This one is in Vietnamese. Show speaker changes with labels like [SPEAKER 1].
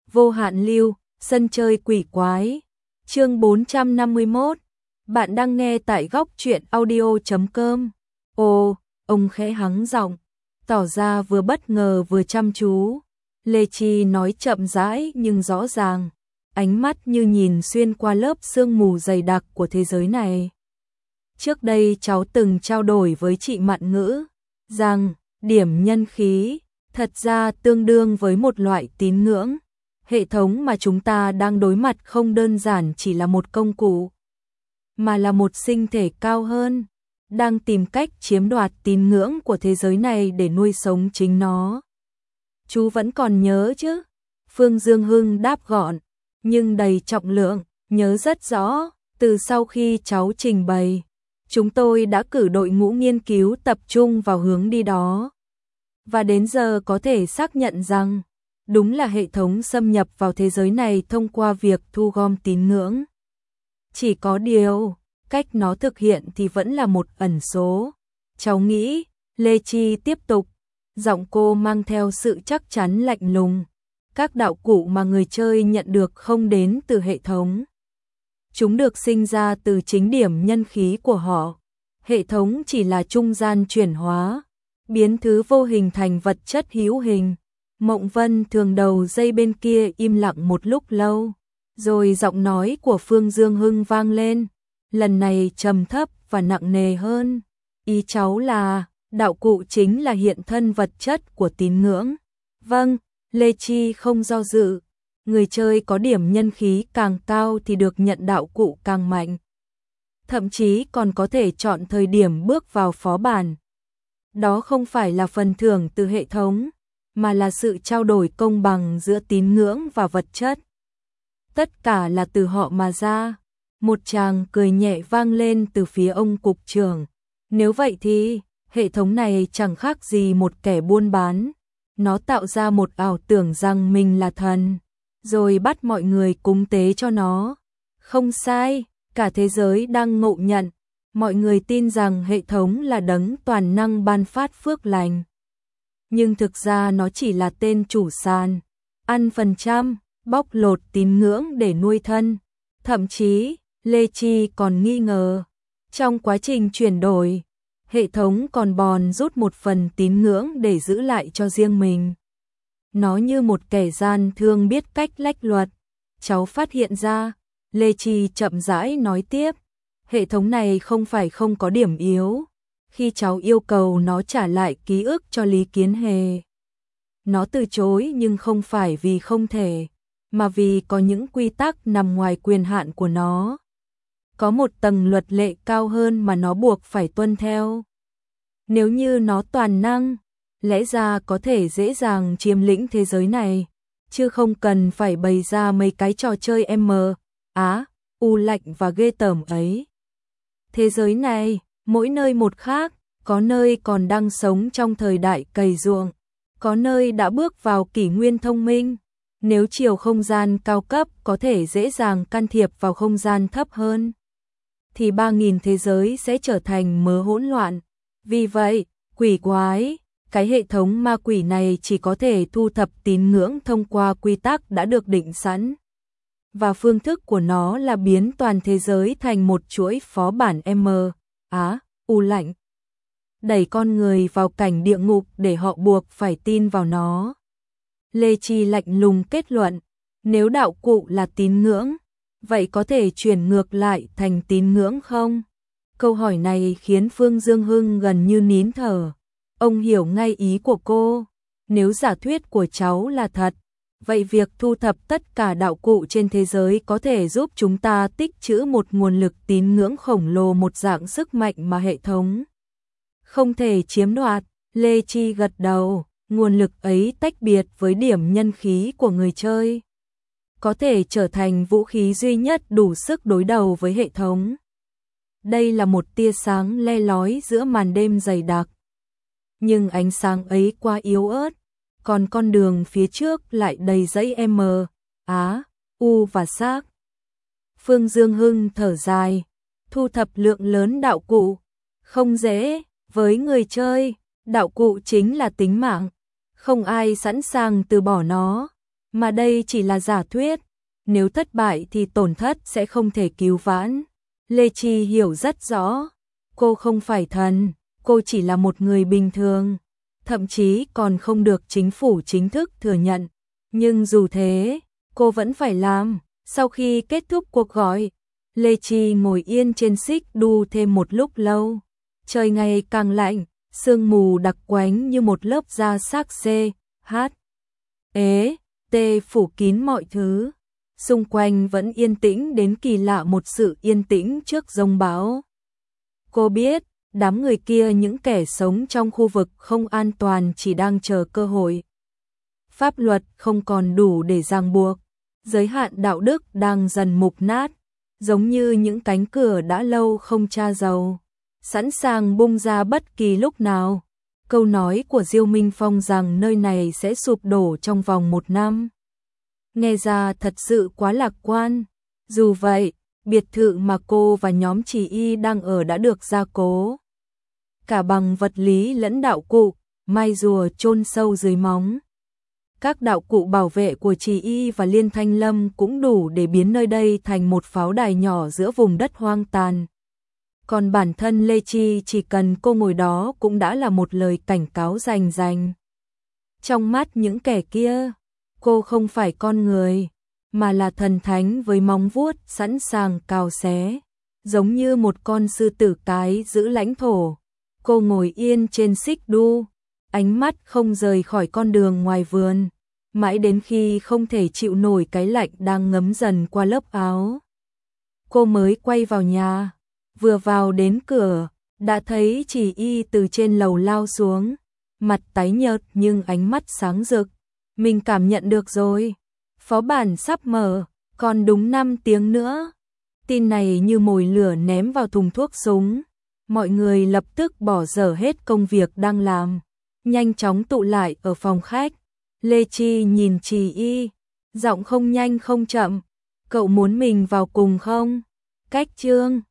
[SPEAKER 1] Vô hạn lưu, sân chơi quỷ quái. Chương 451. Bạn đang nghe tại góc truyện audio.com. Ồ, ông khẽ hắng giọng, tỏ ra vừa bất ngờ vừa chăm chú. Lê Chi nói chậm rãi nhưng rõ ràng, ánh mắt như nhìn xuyên qua lớp sương mù dày đặc của thế giới này. Trước đây cháu từng trao đổi với chị Mạn Ngữ rằng điểm nhân khí thật ra tương đương với một loại tín ngưỡng. Hệ thống mà chúng ta đang đối mặt không đơn giản chỉ là một công cụ, mà là một sinh thể cao hơn, đang tìm cách chiếm đoạt tín ngưỡng của thế giới này để nuôi sống chính nó. Chú vẫn còn nhớ chứ? Phương Dương Hưng đáp gọn, nhưng đầy trọng lượng, nhớ rất rõ. Từ sau khi cháu trình bày, chúng tôi đã cử đội ngũ nghiên cứu tập trung vào hướng đi đó. Và đến giờ có thể xác nhận rằng, đúng là hệ thống xâm nhập vào thế giới này thông qua việc thu gom tín ngưỡng. Chỉ có điều, cách nó thực hiện thì vẫn là một ẩn số. Cháu nghĩ, Lê Chi tiếp tục, giọng cô mang theo sự chắc chắn lạnh lùng. Các đạo cụ mà người chơi nhận được không đến từ hệ thống. Chúng được sinh ra từ chính điểm nhân khí của họ. Hệ thống chỉ là trung gian chuyển hóa, biến thứ vô hình thành vật chất hữu hình. Mộng Vân thường đầu dây bên kia im lặng một lúc lâu, rồi giọng nói của Phương Dương Hưng vang lên, lần này trầm thấp và nặng nề hơn. Ý cháu là, đạo cụ chính là hiện thân vật chất của tín ngưỡng. Vâng, Lê Chi không do dự. Người chơi có điểm nhân khí càng cao thì được nhận đạo cụ càng mạnh. Thậm chí còn có thể chọn thời điểm bước vào phó bản. Đó không phải là phần thưởng từ hệ thống, mà là sự trao đổi công bằng giữa tín ngưỡng và vật chất. Tất cả là từ họ mà ra. Một tràng cười nhẹ vang lên từ phía ông cục trưởng. Nếu vậy thì, hệ thống này chẳng khác gì một kẻ buôn bán. Nó tạo ra một ảo tưởng rằng mình là thần, rồi bắt mọi người cúng tế cho nó. Không sai, cả thế giới đang ngộ nhận. Mọi người tin rằng hệ thống là đấng toàn năng ban phát phước lành. Nhưng thực ra nó chỉ là tên chủ sàn, ăn phần trăm, bóc lột tín ngưỡng để nuôi thân. Thậm chí, Lê Chi còn nghi ngờ, trong quá trình chuyển đổi, hệ thống còn bòn rút một phần tín ngưỡng để giữ lại cho riêng mình. Nó như một kẻ gian thương biết cách lách luật. Cháu phát hiện ra, Lê Chi chậm rãi nói tiếp, hệ thống này không phải không có điểm yếu. Khi cháu yêu cầu nó trả lại ký ức cho Lý Kiến Hề, nó từ chối nhưng không phải vì không thể, mà vì có những quy tắc nằm ngoài quyền hạn của nó. Có một tầng luật lệ cao hơn mà nó buộc phải tuân theo. Nếu như nó toàn năng, lẽ ra có thể dễ dàng chiếm lĩnh thế giới này, chứ không cần phải bày ra mấy cái trò chơi u lạnh và ghê tởm ấy. Thế giới này, mỗi nơi một khác, có nơi còn đang sống trong thời đại cày ruộng, có nơi đã bước vào kỷ nguyên thông minh. Nếu chiều không gian cao cấp có thể dễ dàng can thiệp vào không gian thấp hơn, thì 3.000 thế giới sẽ trở thành mớ hỗn loạn. Vì vậy, quỷ quái, cái hệ thống ma quỷ này chỉ có thể thu thập tín ngưỡng thông qua quy tắc đã được định sẵn. Và phương thức của nó là biến toàn thế giới thành một chuỗi phó bản u lạnh. Đẩy con người vào cảnh địa ngục để họ buộc phải tin vào nó. Lê Chi lạnh lùng kết luận, nếu đạo cụ là tín ngưỡng, vậy có thể chuyển ngược lại thành tín ngưỡng không? Câu hỏi này khiến Phương Dương Hưng gần như nín thở. Ông hiểu ngay ý của cô. Nếu giả thuyết của cháu là thật, vậy việc thu thập tất cả đạo cụ trên thế giới có thể giúp chúng ta tích trữ một nguồn lực tín ngưỡng khổng lồ, một dạng sức mạnh mà hệ thống không thể chiếm đoạt. Lê Chi gật đầu, nguồn lực ấy tách biệt với điểm nhân khí của người chơi, có thể trở thành vũ khí duy nhất đủ sức đối đầu với hệ thống. Đây là một tia sáng le lói giữa màn đêm dày đặc. Nhưng ánh sáng ấy quá yếu ớt, còn con đường phía trước lại đầy dãy u và xác. Phương Dương Hưng thở dài, thu thập lượng lớn đạo cụ không dễ. Với người chơi, đạo cụ chính là tính mạng, không ai sẵn sàng từ bỏ nó. Mà đây chỉ là giả thuyết, nếu thất bại thì tổn thất sẽ không thể cứu vãn. Lê Chi hiểu rất rõ, cô không phải thần, cô chỉ là một người bình thường, thậm chí còn không được chính phủ chính thức thừa nhận. Nhưng dù thế, cô vẫn phải làm. Sau khi kết thúc cuộc gọi, Lê Chi ngồi yên trên xích đu thêm một lúc lâu. Trời ngày càng lạnh, sương mù đặc quánh như một lớp da xác phủ kín mọi thứ. Xung quanh vẫn yên tĩnh đến kỳ lạ, một sự yên tĩnh trước giông bão. Cô biết, đám người kia, những kẻ sống trong khu vực không an toàn, chỉ đang chờ cơ hội. Pháp luật không còn đủ để ràng buộc, giới hạn đạo đức đang dần mục nát, giống như những cánh cửa đã lâu không tra dầu, sẵn sàng bung ra bất kỳ lúc nào. Câu nói của Diêu Minh Phong rằng nơi này sẽ sụp đổ trong vòng 1 năm. Nghe ra thật sự quá lạc quan. Dù vậy, biệt thự mà cô và nhóm Trì Y đang ở đã được gia cố, cả bằng vật lý lẫn đạo cụ, mai rùa chôn sâu dưới móng. Các đạo cụ bảo vệ của Trì Y và Liên Thanh Lâm cũng đủ để biến nơi đây thành một pháo đài nhỏ giữa vùng đất hoang tàn. Còn bản thân Lê Chi, chỉ cần cô ngồi đó cũng đã là một lời cảnh cáo rành rành. Trong mắt những kẻ kia, cô không phải con người, mà là thần thánh với móng vuốt sẵn sàng cào xé, giống như một con sư tử cái giữ lãnh thổ. Cô ngồi yên trên xích đu, ánh mắt không rời khỏi con đường ngoài vườn, mãi đến khi không thể chịu nổi cái lạnh đang ngấm dần qua lớp áo. Cô mới quay vào nhà, vừa vào đến cửa, đã thấy Trì Y từ trên lầu lao xuống, mặt tái nhợt nhưng ánh mắt sáng rực. Mình cảm nhận được rồi, phó bản sắp mở, còn đúng 5 tiếng nữa. Tin này như mồi lửa ném vào thùng thuốc súng. Mọi người lập tức bỏ dở hết công việc đang làm, nhanh chóng tụ lại ở phòng khách. Lê Chi nhìn Trì Y, giọng không nhanh không chậm, cậu muốn mình vào cùng không? Cách Trương